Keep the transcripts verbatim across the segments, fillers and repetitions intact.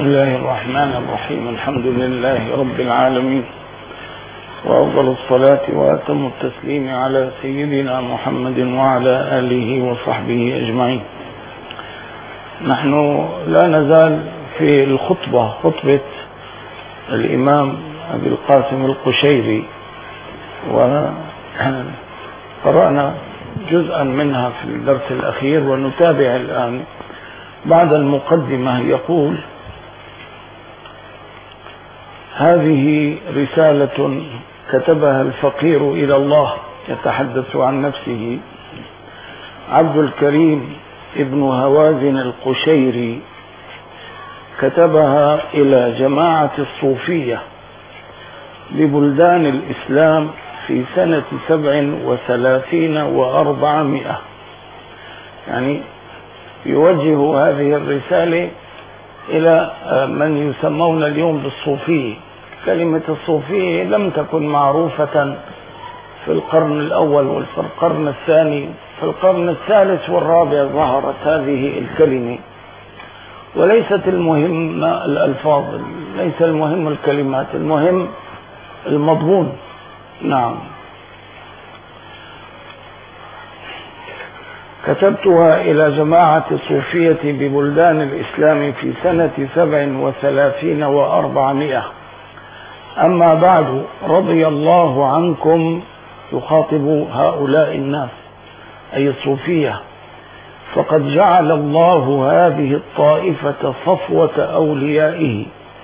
الله الرحمن الرحيم. الحمد لله رب العالمين، وأفضل الصلاة وأتم التسليم على سيدنا محمد وعلى آله وصحبه أجمعين. نحن لا نزال في الخطبة خطبة الإمام أبي القاسم القشيري، وقرأنا جزءا منها في الدرس الأخير، ونتابع الآن بعد المقدمة. يقول: هذه رسالة كتبها الفقير إلى الله، يتحدث عن نفسه، عبد الكريم ابن هوازن القشيري، كتبها إلى جماعة الصوفية ببلدان الإسلام في سنة سبع وثلاثين وأربعمائة. يعني يوجه هذه الرسالة إلى من يسمون اليوم بالصوفية. كلمة الصوفية لم تكن معروفة في القرن الأول وفي القرن الثاني. في القرن الثالث والرابع ظهرت هذه الكلمة، وليست المهم الألفاظ، ليس المهم الكلمات، المهم المضمون. نعم. كتبتها إلى جماعة الصوفية ببلدان الإسلام في سنة سبع وثلاثين وأربعمائة. أما بعد، رضي الله عنكم، يخاطب هؤلاء الناس أي الصوفية، فقد جعل الله هذه الطائفة صفوة أوليائه،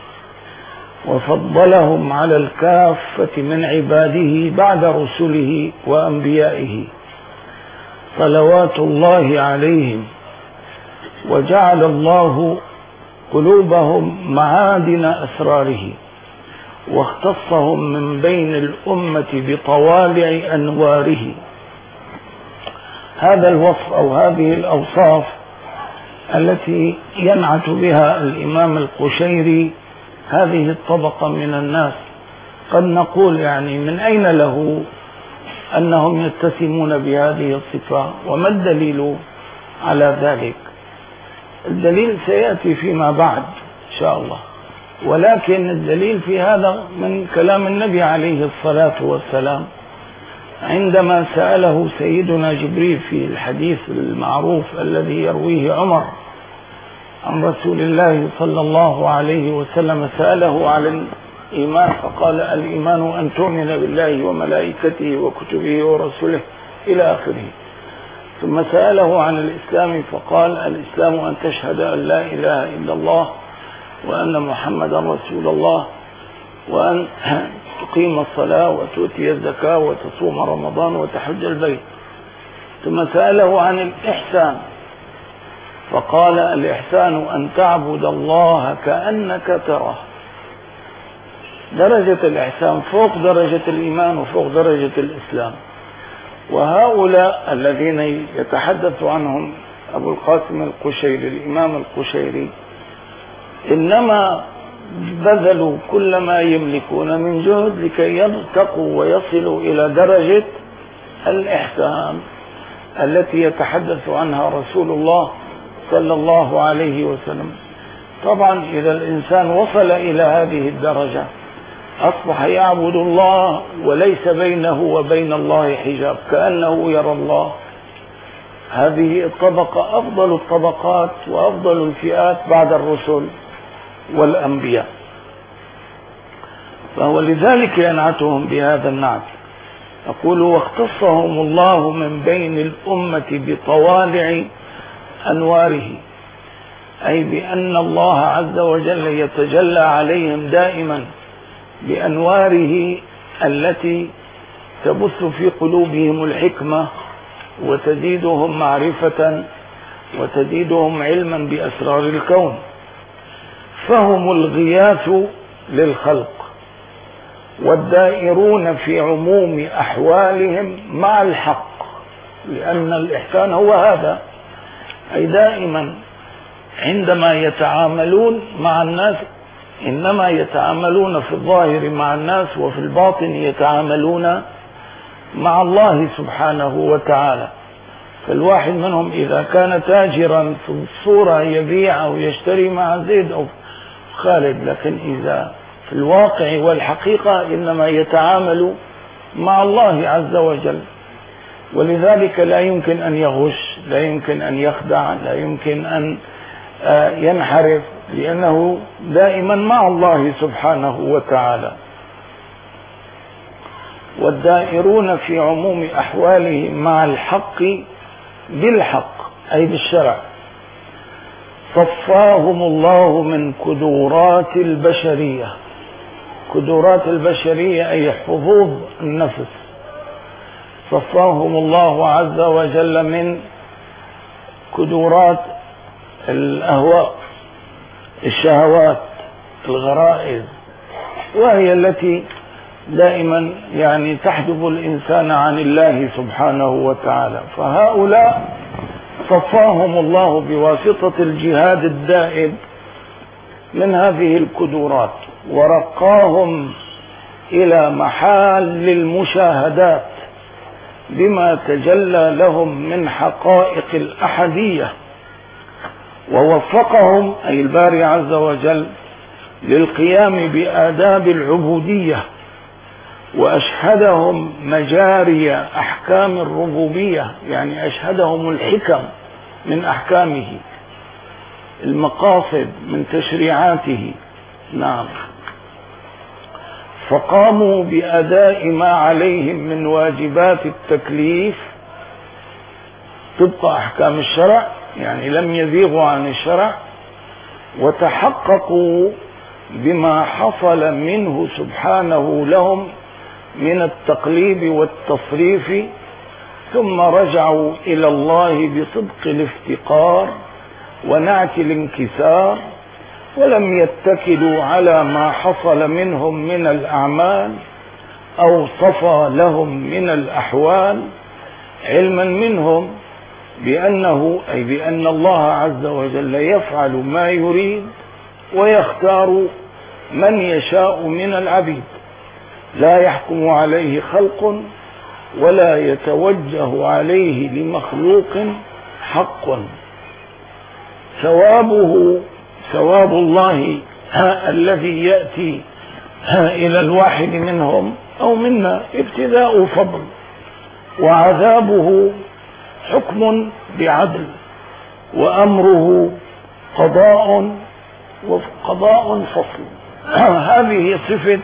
وفضلهم على الكافة من عباده بعد رسله وأنبيائه صلوات الله عليهم، وجعل الله قلوبهم معادن أسراره، واختصهم من بين الأمة بطوالع أنواره. هذا الوصف أو هذه الأوصاف التي ينعت بها الإمام القشيري هذه الطبقة من الناس، قد نقول يعني من أين له أنهم يتسمون بهذه الصفة؟ وما الدليل على ذلك؟ الدليل سيأتي فيما بعد إن شاء الله، ولكن الدليل في هذا من كلام النبي عليه الصلاة والسلام عندما سأله سيدنا جبريل في الحديث المعروف الذي يرويه عمر عن رسول الله صلى الله عليه وسلم، سأله على الإيمان فقال: الإيمان أن تؤمن بالله وملائكته وكتبه ورسله إلى آخره. ثم سأله عن الإسلام فقال: الإسلام أن تشهد أن لا إله إلا الله وأن محمدا رسول الله، وأن تقيم الصلاة وتؤتي الزكاة وتصوم رمضان وتحج البيت. ثم سأله عن الإحسان فقال: الإحسان أن تعبد الله كأنك تراه. درجة الإحسان فوق درجة الإيمان وفوق درجة الإسلام. وهؤلاء الذين يتحدث عنهم أبو القاسم القشيري الإمام القشيري إنما بذلوا كل ما يملكون من جهد لكي يرتقوا ويصلوا إلى درجة الإحسان التي يتحدث عنها رسول الله صلى الله عليه وسلم. طبعا إذا الإنسان وصل إلى هذه الدرجة أصبح يعبد الله وليس بينه وبين الله حجاب، كأنه يرى الله. هذه الطبقة أفضل الطبقات وأفضل الفئات بعد الرسل والأنبياء، فهو لذلك ينعتهم بهذا النعت. أقول: واختصهم الله من بين الأمة بطوالع أنواره، أي بأن الله عز وجل يتجلى عليهم دائما بأنواره التي تبث في قلوبهم الحكمة وتزيدهم معرفة وتزيدهم علما بأسرار الكون. فهم الغياث للخلق والدائرون في عموم أحوالهم مع الحق، لأن الإحسان هو هذا، أي دائما عندما يتعاملون مع الناس إنما يتعاملون في الظاهر مع الناس، وفي الباطن يتعاملون مع الله سبحانه وتعالى. فالواحد منهم إذا كان تاجرا في الصورة يبيع أو يشتري مع زيد أو خالد، لكن إذا في الواقع والحقيقة إنما يتعامل مع الله عز وجل، ولذلك لا يمكن أن يغش، لا يمكن أن يخدع، لا يمكن أن ينحرف، لأنه دائما مع الله سبحانه وتعالى. والدائرون في عموم أحوالهم مع الحق بالحق أي بالشرع صفاهم الله من كدورات البشرية. كدورات البشرية أي حظوظ النفس، صفاهم الله عز وجل من كدورات الأهواء، الشهوات، الغرائز، وهي التي دائما يعني تحجب الإنسان عن الله سبحانه وتعالى. فهؤلاء صفاهم الله بواسطة الجهاد الدائم من هذه الكدورات، ورقاهم إلى محال المشاهدات بما تجلى لهم من حقائق الأحدية، ووفقهم أي الباري عز وجل للقيام بآداب العبودية، وأشهدهم مجاري أحكام الربوبية، يعني أشهدهم الحكم من أحكامه، المقاصد من تشريعاته. نعم، فقاموا بأداء ما عليهم من واجبات التكليف طبق أحكام الشرع، يعني لم يزيغوا عن الشرع، وتحققوا بما حصل منه سبحانه لهم من التقليب والتصريف، ثم رجعوا إلى الله بصدق الافتقار ونعت الانكسار، ولم يتكلوا على ما حصل منهم من الأعمال أو صفى لهم من الأحوال، علما منهم بأنه أي بأن الله عز وجل يفعل ما يريد ويختار من يشاء من العبيد، لا يحكم عليه خلق ولا يتوجه عليه لمخلوق حق. ثوابه ثواب الله الذي يأتي إلى الواحد منهم أو منا ابتداء فضل، وعذابه حكم بعدل، وأمره قضاء وقضاء فصل. هذه صفة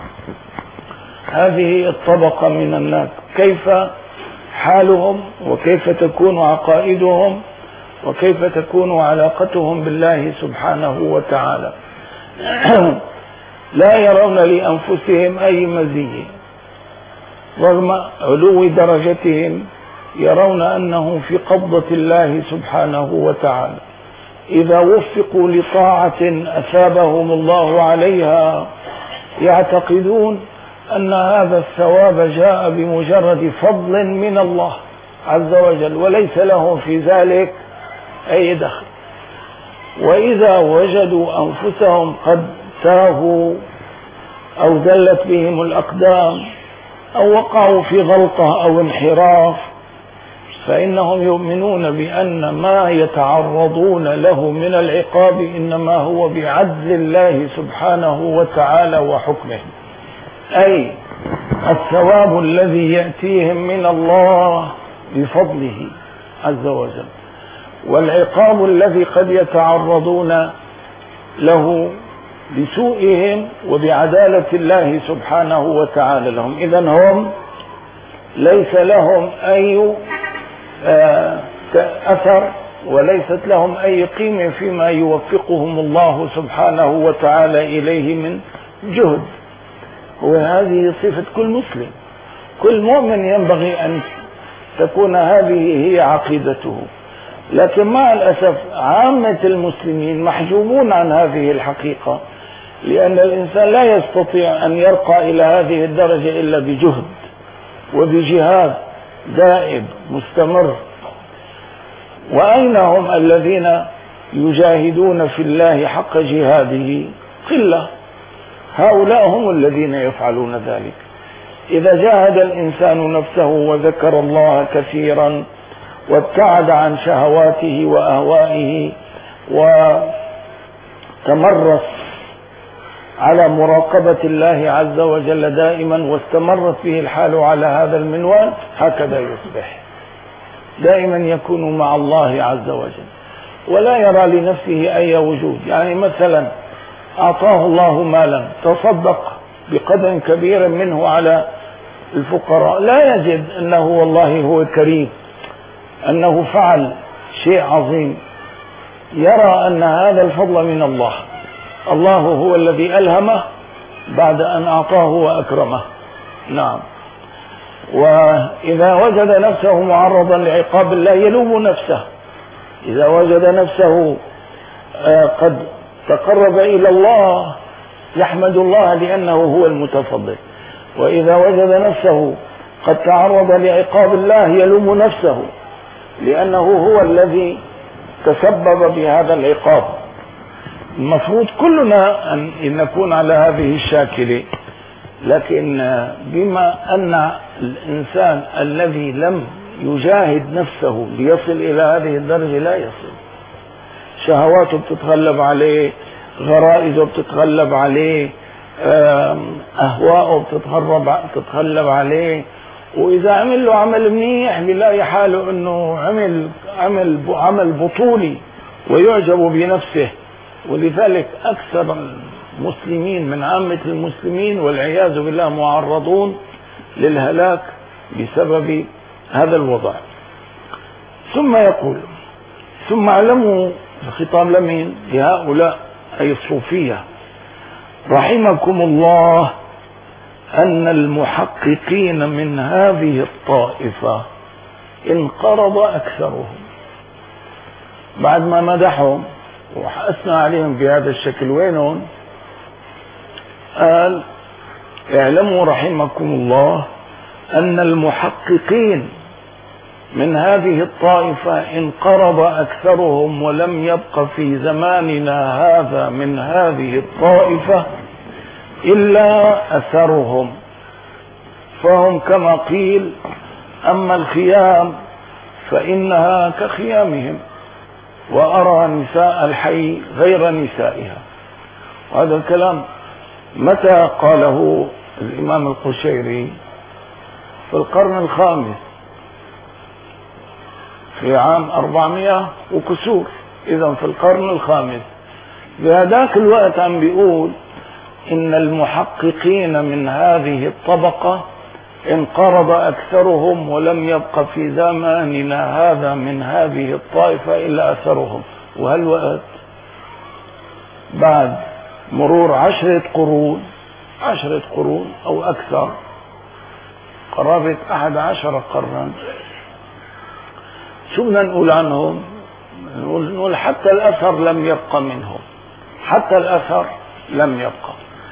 هذه الطبقة من الناس، كيف حالهم وكيف تكون عقائدهم وكيف تكون علاقتهم بالله سبحانه وتعالى. لا يرون لأنفسهم أي مزية رغم علو درجتهم، يرون أنهم في قبضة الله سبحانه وتعالى. إذا وفقوا لطاعة أثابهم الله عليها يعتقدون أن هذا الثواب جاء بمجرد فضل من الله عز وجل، وليس لهم في ذلك أي دخل. وإذا وجدوا أنفسهم قد تاهوا أو دلت بهم الأقدام أو وقعوا في غلطة أو انحراف، فإنهم يؤمنون بأن ما يتعرضون له من العقاب إنما هو بعدل الله سبحانه وتعالى وحكمه، أي الثواب الذي يأتيهم من الله بفضله عز وجل، والعقاب الذي قد يتعرضون له بسوءهم وبعدالة الله سبحانه وتعالى لهم. إذن هم ليس لهم أي أثر وليست لهم أي قيمة فيما يوفقهم الله سبحانه وتعالى إليه من جهد. وهذه صفة كل مسلم، كل مؤمن ينبغي أن تكون هذه هي عقيدته، لكن مع الأسف عامة المسلمين محجوبون عن هذه الحقيقة، لأن الإنسان لا يستطيع أن يرقى إلى هذه الدرجة إلا بجهد وبجهاد دائم مستمر. وأين هم الذين يجاهدون في الله حق جهاده؟ قلة. هؤلاء هم الذين يفعلون ذلك. إذا جاهد الإنسان نفسه وذكر الله كثيرا وابتعد عن شهواته وأهوائه وتمرس على مراقبة الله عز وجل دائما واستمرت به الحال على هذا المنوال هكذا يصبح دائما يكون مع الله عز وجل ولا يرى لنفسه أي وجود. يعني مثلا أعطاه الله مالا تصدق بقدر كبير منه على الفقراء لا يجد أنه والله هو كريم أنه فعل شيء عظيم، يرى أن هذا الفضل من الله، الله هو الذي ألهمه بعد أن أعطاه وأكرمه. نعم. وإذا وجد نفسه معرضا لعقاب الله يلوم نفسه، إذا وجد نفسه قد تقرب إلى الله يحمد الله لأنه هو المتفضل، وإذا وجد نفسه قد تعرض لعقاب الله يلوم نفسه لأنه هو الذي تسبب بهذا العقاب. المفروض كلنا أن نكون على هذه الشاكلة، لكن بما أن الإنسان الذي لم يجاهد نفسه ليصل إلى هذه الدرجة لا يصل، شهواته بتتغلب عليه، غرائزه بتتغلب عليه، أهواءه بتتغلب عليه، وإذا عمل له عمل منيح بيلاقي حاله أنه عمل عمل عمل بطولي ويعجب بنفسه. ولذلك أكثر المسلمين من عامة المسلمين والعياذ بالله معرضون للهلاك بسبب هذا الوضع. ثم يقول ثم اعلموا، الخطاب لمن؟ لهؤلاء أي الصوفية، رحمكم الله أن المحققين من هذه الطائفة انقرض أكثرهم. بعد ما مدحهم وأثنى عليهم بهذا الشكل وينهم؟ قال اعلموا رحمكم الله أن المحققين من هذه الطائفة انقرض أكثرهم ولم يبق في زماننا هذا من هذه الطائفة إلا أثرهم، فهم كما قيل أما الخيام فإنها كخيامهم وأرى نساء الحي غير نسائها. وهذا الكلام متى قاله الإمام القشيري؟ في القرن الخامس في عام أربعمائة وكسور، إذا في القرن الخامس. بهذاك الوقت عم بيقول إن المحققين من هذه الطبقة انقرض أكثرهم ولم يبق في زماننا هذا من هذه الطائفة إلا أثرهم. وهالوقت بعد مرور عشرة قرون عشرة قرون أو أكثر، قرابة أحد عشر قرنا، شو بدنا نقول عنهم؟ نقول حتى الأثر لم يبقى منهم، حتى الأثر لم يبقى.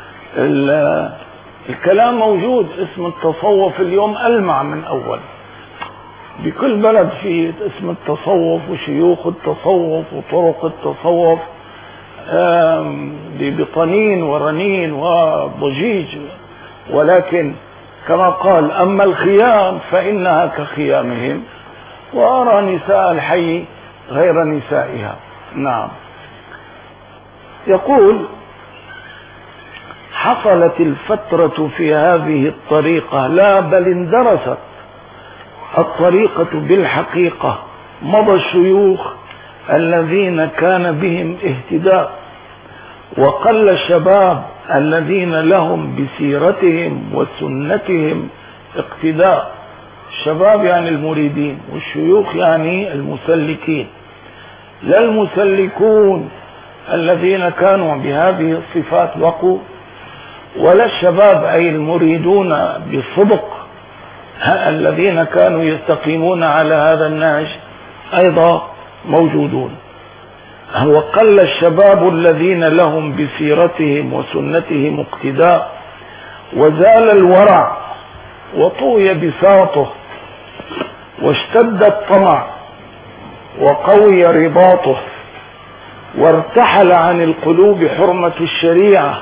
الكلام موجود، اسم التصوف اليوم ألمع من أول، بكل بلد في اسم التصوف وشيوخ التصوف وطرق التصوف بطنين ورنين وضجيج. ولكن كما قال أما الخيام فإنها كخيامهم وأرى نساء الحي غير نسائها. نعم. يقول حصلت الفترة في هذه الطريقة، لا بل اندرست الطريقة بالحقيقة، مضى الشيوخ الذين كان بهم اهتداء، وقل الشباب الذين لهم بسيرتهم وسنتهم اقتداء. الشباب يعني المريدين، والشيوخ يعني المسلكين، لا المسلكون الذين كانوا بهذه الصفات بقوا، ولا الشباب أي المريدون بصدق الذين كانوا يستقيمون على هذا النهج أيضا موجودون. وقل الشباب الذين لهم بسيرتهم وسنتهم اقتداء، وزال الورع وطوي بساطه، واشتد الطمع وقوي رباطه، وارتحل عن القلوب حرمة الشريعة،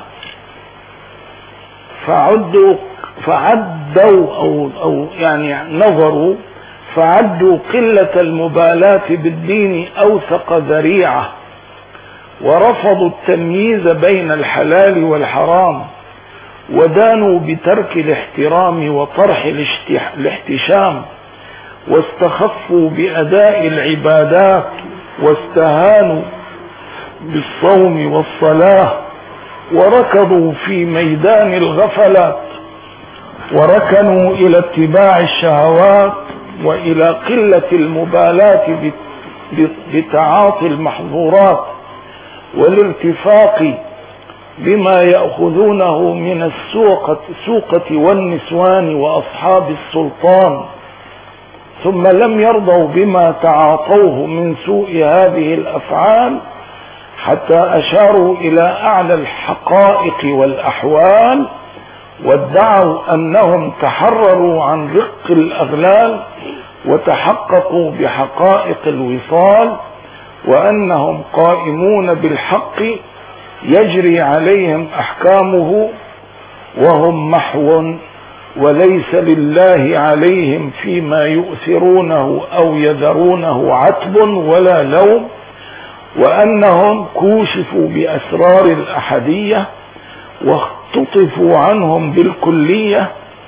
فعدوا فعدوا أو, أو يعني نظروا فعدوا قلة المبالاة بالدين أوثق ذريعة، ورفضوا التمييز بين الحلال والحرام، ودانوا بترك الاحترام وطرح الاحتشام، واستخفوا بأداء العبادات، واستهانوا بالصوم والصلاة، وركضوا في ميدان الغفلات، وركنوا إلى اتباع الشهوات، وإلى قلة المبالاة بتعاطي المحظورات، والارتفاق بما يأخذونه من السوقة السوقة والنسوان وأصحاب السلطان، ثم لم يرضوا بما تعاطوه من سوء هذه الأفعال، حتى أشاروا إلى أعلى الحقائق والأحوال، وادعوا أنهم تحرروا عن رق الأغلال، وتحققوا بحقائق الوصال، وأنهم قائمون بالحق يجري عليهم أحكامه، وهم محو وليس لله عليهم فيما يؤثرونه أو يذرونه عتب ولا لوم، وأنهم كوشفوا بأسرار الأحدية، واختطفوا عنهم بالكلية،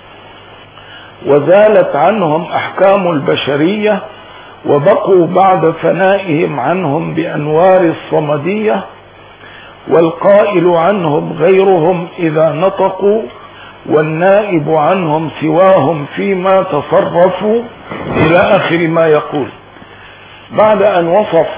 وزالت عنهم أحكام البشرية، وبقوا بعد فنائهم عنهم بأنوار الصمدية، والقائل عنهم غيرهم إذا نطقوا، والنائب عنهم سواهم فيما تصرفوا، إلى آخر ما يقول. بعد أن وصف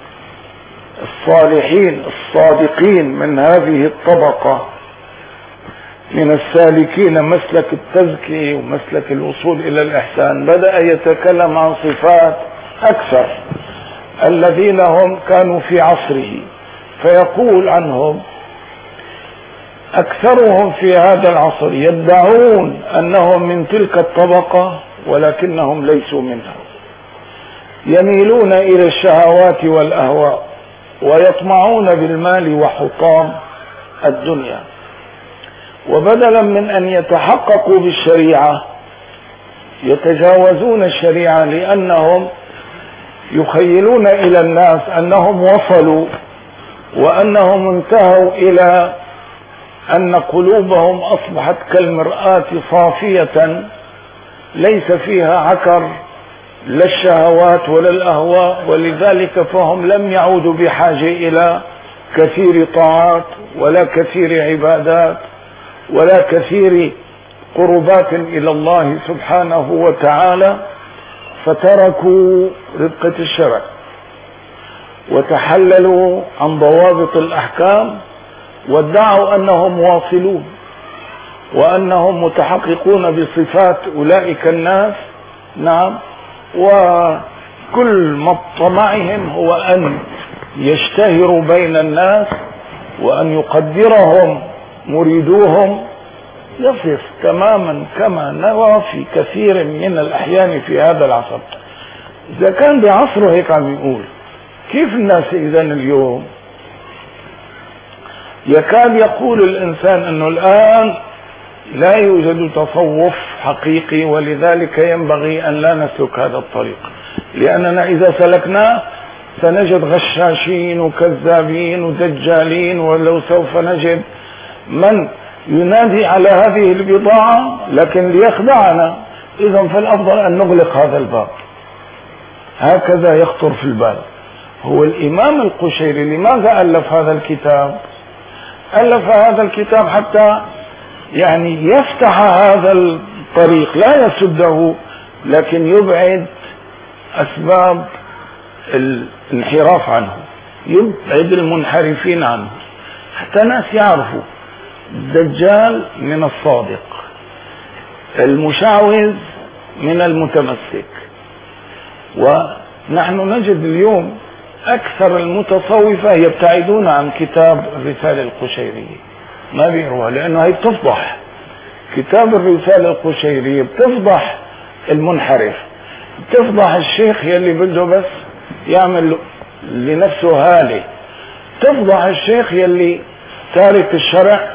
الصالحين الصادقين من هذه الطبقة من السالكين مسلك التزكية ومسلك الوصول إلى الإحسان، بدأ يتكلم عن صفات أكثر الذين هم كانوا في عصره، فيقول عنهم: أكثرهم في هذا العصر يدعون أنهم من تلك الطبقة ولكنهم ليسوا منها، يميلون إلى الشهوات والأهواء، ويطمعون بالمال وحطام الدنيا، وبدلا من أن يتحققوا بالشريعة يتجاوزون الشريعة، لأنهم يخيلون إلى الناس أنهم وصلوا، وأنهم انتهوا إلى أن قلوبهم أصبحت كالمرآة صافية ليس فيها عكر لا الشهوات ولا الأهواء، ولذلك فهم لم يعودوا بحاجة إلى كثير طاعات ولا كثير عبادات ولا كثير قربات إلى الله سبحانه وتعالى، فتركوا رقة الشرع وتحللوا عن ضوابط الأحكام، وادعوا أنهم واصلون وأنهم متحققون بصفات أولئك الناس. نعم، وكل مطمعهم هو أن يشتهروا بين الناس، وأن يقدرهم مريدوهم. يصف تماما كما نرى في كثير من الأحيان في هذا العصر. إذا كان بعصره هيك عم يقول، كيف الناس إذن اليوم؟ يكاد يقول الإنسان أنه الآن لا يوجد تصوف حقيقي، ولذلك ينبغي أن لا نسلك هذا الطريق، لأننا إذا سلكناه سنجد غشاشين وكذابين ودجالين، ولو سوف نجد من ينادي على هذه البضاعة لكن ليخدعنا. إذن فالأفضل أن نغلق هذا الباب. هكذا يخطر في البال. هو الإمام القشيري لماذا ألف هذا الكتاب؟ ألف هذا الكتاب حتى يعني يفتح هذا الطريق، لا يسده، لكن يبعد أسباب الانحراف عنه، يبعد المنحرفين عنه، حتى ناس يعرفوا الدجال من الصادق، المشعوذ من المتمسك. ونحن نجد اليوم أكثر المتصوفة يبتعدون عن كتاب الرسالة القشيرية، ما بيقروها، لأنه هي بتفضح. كتاب الرسالة القشيرية بتفضح المنحرف، بتفضح الشيخ يلي بده بس يعمل لنفسه هالة، تفضح الشيخ يلي تارك الشرع،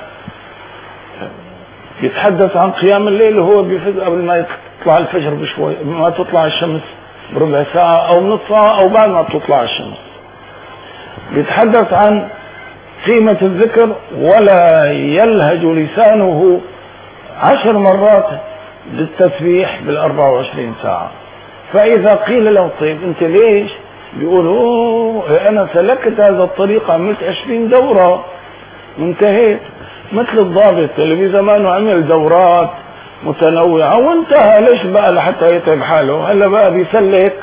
يتحدث عن قيام الليل وهو بيفز قبل ما يطلع الفجر بشوي، ما تطلع الشمس بربع ساعة أو نص ساعة أو بعد ما تطلع الشمس. بيتحدث عن قيمة الذكر ولا يلهج لسانه عشر مرات بالتسبيح بالأربع وعشرين ساعة. فإذا قيل له طيب أنت ليش؟ بيقول اوه أنا سلكت هذا الطريق، عملت عشرين دورة وانتهيت، مثل الضابط اللي بزمانه عمل دورات متنوعة وانتهى. ليش بقى لحتى يتعب حاله؟ هلا بقى بيسلك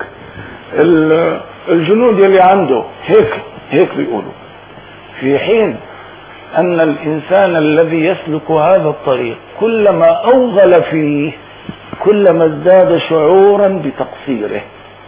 الجنود اللي عنده، هيك هيك بيقولوا. في حين أن الإنسان الذي يسلك هذا الطريق كلما أوغل فيه كلما ازداد شعورا بتقصيره،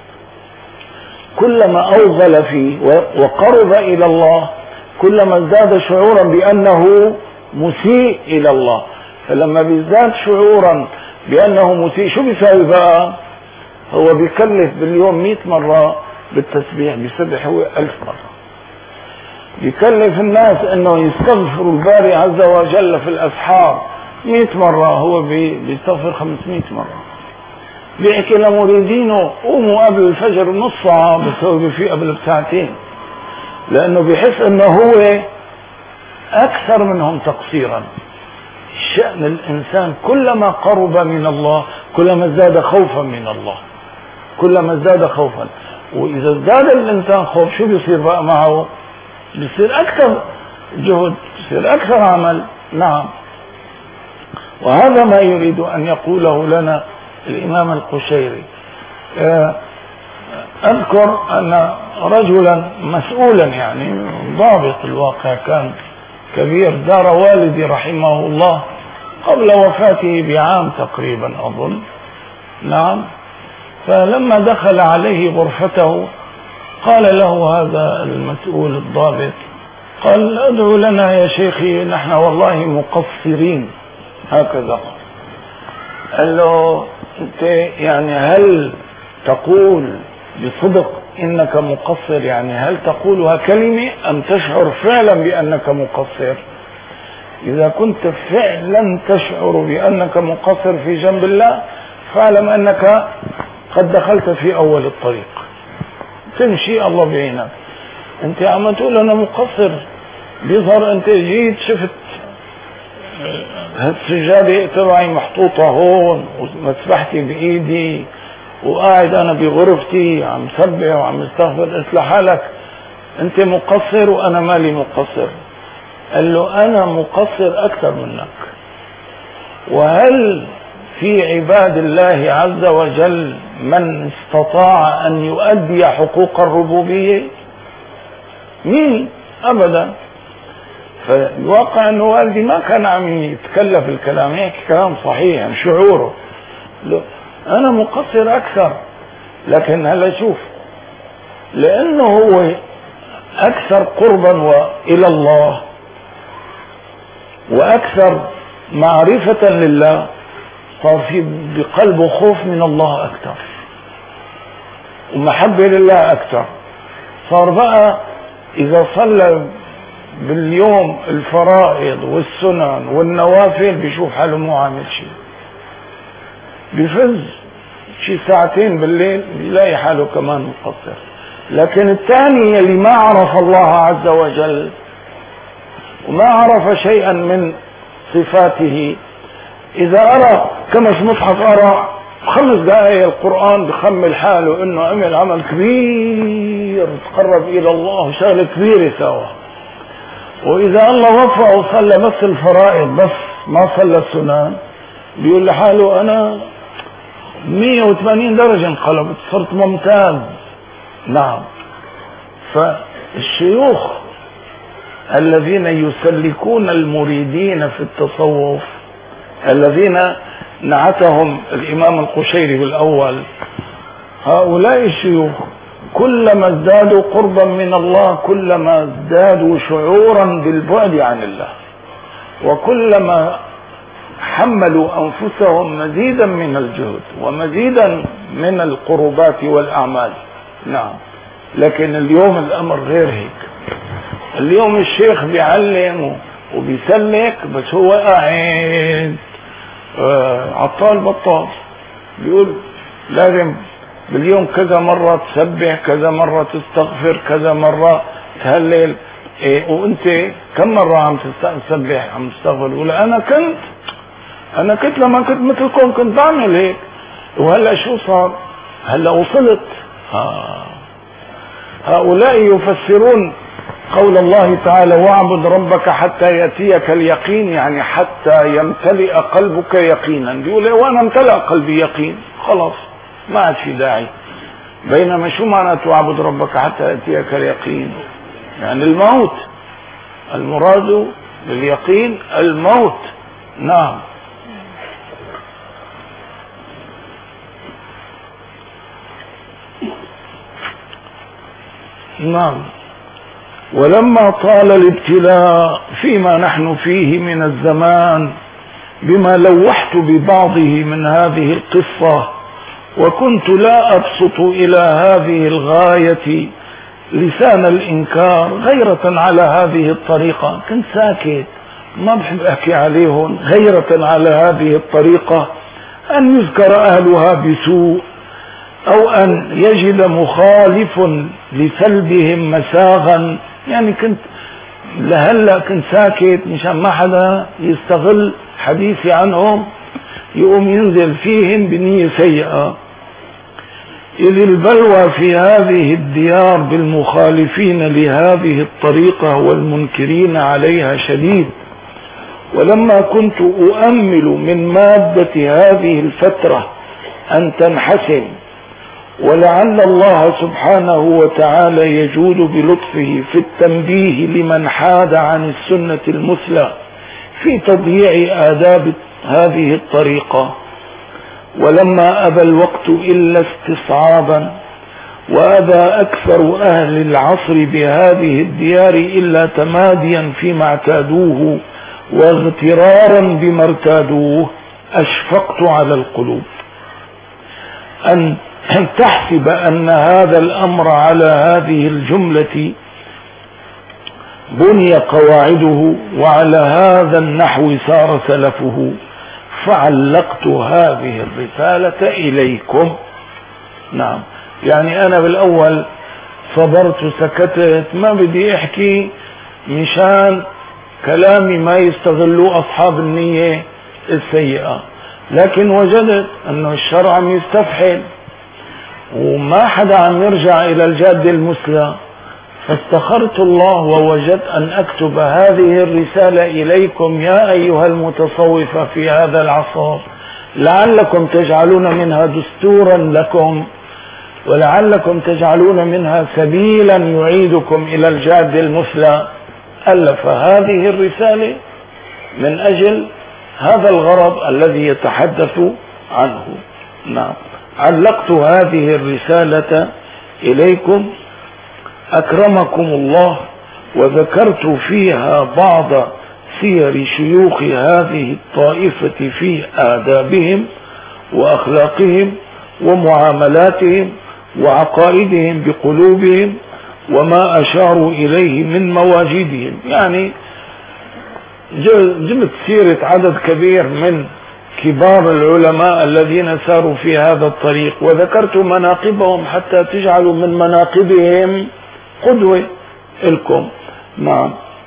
كلما أوغل فيه وقرب إلى الله كلما ازداد شعورا بأنه مسيء إلى الله. فلما بيزداد شعورا بأنه مسيء شو بيساوي بقى؟ هو بيكلف باليوم مئة مرة بالتسبيح، بيسبح هو ألف مرة. بيكلف الناس انه يستغفروا الباري عز وجل في الاسحار مئة مرة، هو بيستغفر خمسمئة مرة. بيحكي لمريدينه قوموا قبل الفجر نص ساعة، بس هو بيفيق قبل بساعتين، لانه بيحس انه هو اكثر منهم تقصيرا. شأن الانسان كلما قرب من الله كلما ازداد خوفا من الله، كلما ازداد خوفا. واذا ازداد الانسان خوف شو بيصير بقى معه؟ بيصير اكثر جهد، بيصير اكثر عمل. نعم، وهذا ما يريد ان يقوله لنا الامام القشيري. اذكر ان رجلا مسؤولا يعني ضابط الواقع كان كبير دار والدي رحمه الله قبل وفاته بعام تقريبا اظن. نعم، فلما دخل عليه غرفته قال له هذا المسؤول الضابط، قال ادعو لنا يا شيخي نحن والله مقصرين، هكذا. قال له انت يعني هل تقول بصدق انك مقصر؟ يعني هل تقولها كلمة ام تشعر فعلا بانك مقصر؟ اذا كنت فعلا تشعر بانك مقصر في جنب الله فاعلم انك قد دخلت في اول الطريق، تمشي الله بعينك. انت عم تقول انا مقصر، بيظهر انت جيت شفت هالسجادة تبعي محطوطة هون ومسبحتي بايدي وقاعد انا بغرفتي عم سبح وعم استغفر، قلت لحالك انت مقصر وانا مالي مقصر. قال له انا مقصر اكثر منك. وهل في عباد الله عز وجل من استطاع ان يؤدي حقوق الربوبية؟ مين؟ ابدا. فالواقع انه والدي ما كان عم يتكلف الكلام، هيك كلام صحيح عن شعوره. انا مقصر اكثر، لكن هلا شوف، لانه هو اكثر قربا الى الله واكثر معرفة لله صار في بقلبه خوف من الله اكثر ومحبة لله اكثر. صار بقى اذا صلى باليوم الفرائض والسنن والنوافل بيشوف حاله مو عامل شيء، بيفز شي ساعتين بالليل بيلاقي حاله كمان مقصر. لكن الثاني اللي ما عرف الله عز وجل وما عرف شيئا من صفاته، اذا ارى كمش مصحف ارى خمس دقائق القرآن بخمل حاله انه عمل عمل كبير تقرب الى الله وشغله كبيره سوا. واذا الله وفقه وصلى بس الفرائض بس ما صلى السنن بيقول لحاله انا مئة وثمانين درجة انقلبت، صرت ممتاز. نعم، فالشيوخ الذين يسلكون المريدين في التصوف الذين نعتهم الامام القشيري بالاول، هؤلاء الشيوخ كلما ازدادوا قربا من الله كلما ازدادوا شعورا بالبعد عن الله، وكلما حملوا انفسهم مزيدا من الجهد ومزيدا من القربات والاعمال. نعم، لكن اليوم الامر غير هيك. اليوم الشيخ بيعلم وبيسلك بس هو قاعد آه عطال بطال، بيقول لازم باليوم كذا مرة تسبح، كذا مرة تستغفر، كذا مرة بتهلل إيه وانت كم مرة عم تسبح عم تستغفر؟ يقول انا كنت انا كنت لما كنت مثلكم كنت بعمل هيك، وهلا شو صار؟ هلا وصلت. آه. هؤلاء يفسرون قول الله تعالى واعبد ربك حتى يأتيك اليقين، يعني حتى يمتلئ قلبك يقينا. بيقول وانا امتلأ قلبي يقين خلاص ما عاد في داعي. بينما شو معنى تعبد ربك حتى يأتيك اليقين؟ يعني الموت، المراد باليقين الموت. نعم. نعم. ولما طال الابتلاء فيما نحن فيه من الزمان بما لوحت ببعضه من هذه القصة، وكنت لا أبسط إلى هذه الغاية لسان الإنكار غيرة على هذه الطريقة، كنت ساكت ما بحب أحكي عليهم غيرة على هذه الطريقة، أن يذكر أهلها بسوء أو أن يجد مخالف لسلبهم مساغا. يعني كنت لهلا كنت ساكت مشان ما حدا يستغل حديثي عنهم يقوم ينزل فيهم بنية سيئة. إذ البلوى في هذه الديار بالمخالفين لهذه الطريقة والمنكرين عليها شديد. ولما كنت أؤمل من مادة هذه الفترة أن تنحسن، ولعل الله سبحانه وتعالى يجود بلطفه في التنبيه لمن حاد عن السنة المثلى في تضييع آداب هذه الطريقة، ولما أبى الوقت إلا استصعابا، وأبى أكثر أهل العصر بهذه الديار إلا تماديا فيما اعتادوه واغترارا بما ارتادوه، أشفقت على القلوب أن تحسب أن هذا الأمر على هذه الجملة بني قواعده وعلى هذا النحو سار سلفه، فعلقت هذه الرسالة إليكم. نعم. يعني أنا بالأول صبرت سكتت ما بدي أحكي مشان كلامي ما يستغلوا أصحاب النية السيئة، لكن وجدت أنه الشرع عم يستفحل وما حدا عم يرجع إلى الجادة المثلى، فاستخرت الله ووجدت أن أكتب هذه الرسالة إليكم يا أيها المتصوفة في هذا العصر، لعلكم تجعلون منها دستورا لكم، ولعلكم تجعلون منها سبيلا يعيدكم إلى الجادة المثلى. ألف هذه الرسالة من أجل هذا الغرض الذي يتحدث عنه. نعم. علقت هذه الرسالة إليكم أكرمكم الله، وذكرت فيها بعض سير شيوخ هذه الطائفة في آدابهم وأخلاقهم ومعاملاتهم وعقائدهم بقلوبهم وما أشاروا إليه من مواجدهم. يعني جبت سيرة عدد كبير من كبار العلماء الذين ساروا في هذا الطريق، وذكرت مناقبهم حتى تجعلوا من مناقبهم قدوة لكم. نعم.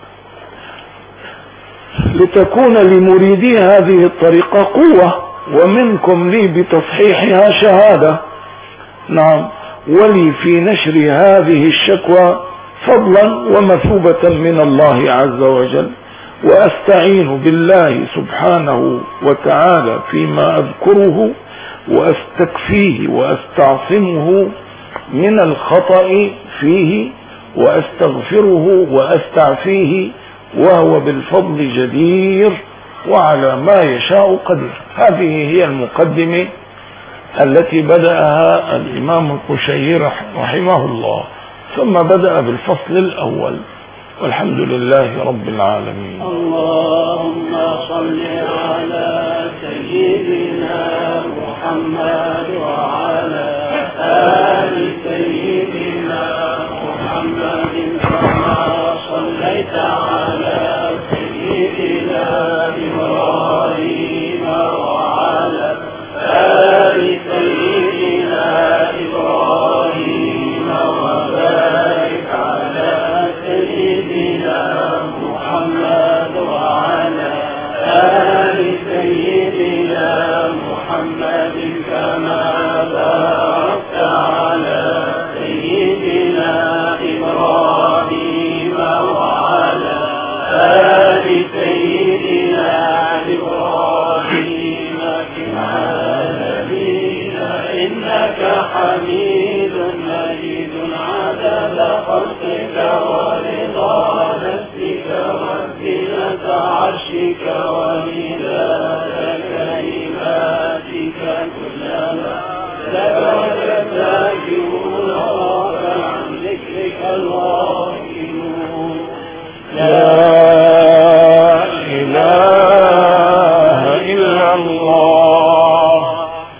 لتكون لمريدي هذه الطريقة قوة، ومنكم لي بتصحيحها شهادة. نعم. ولي في نشر هذه الشكوى فضلا ومثوبة من الله عز وجل، وأستعين بالله سبحانه وتعالى فيما أذكره وأستكفيه وأستعصمه من الخطأ فيه، وأستغفره وأستعفيه، وهو بالفضل جدير وعلى ما يشاء قدير. هذه هي المقدمة التي بدأها الإمام القشيري رحمه الله، ثم بدأ بالفصل الأول، والحمد لله رب العالمين. اللهم صل على سيدنا محمد وعلى آل سيدنا محمد كما صليت على سيدنا إبراهيم وعلى آل سيدنا إبراهيم، وبارك على إنك حميد مجيد عدد خلقك ورضا نفسك وزنة عرشك ومداد كلماتك كلما لك الذاكرون عن ذكرك الغافلون. لا إله إلا الله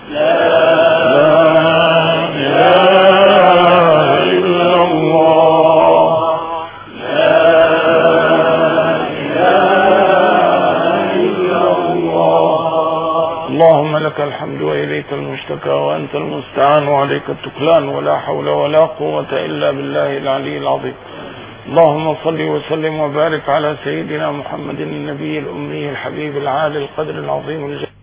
اللهم لك الحمد وإليك المشتكى وأنت المستعان وعليك التكلان ولا حول ولا قوة إلا بالله العلي العظيم. اللهم صل وسلم وبارك على سيدنا محمد النبي الأمي الحبيب العالي القدر العظيم الجليل.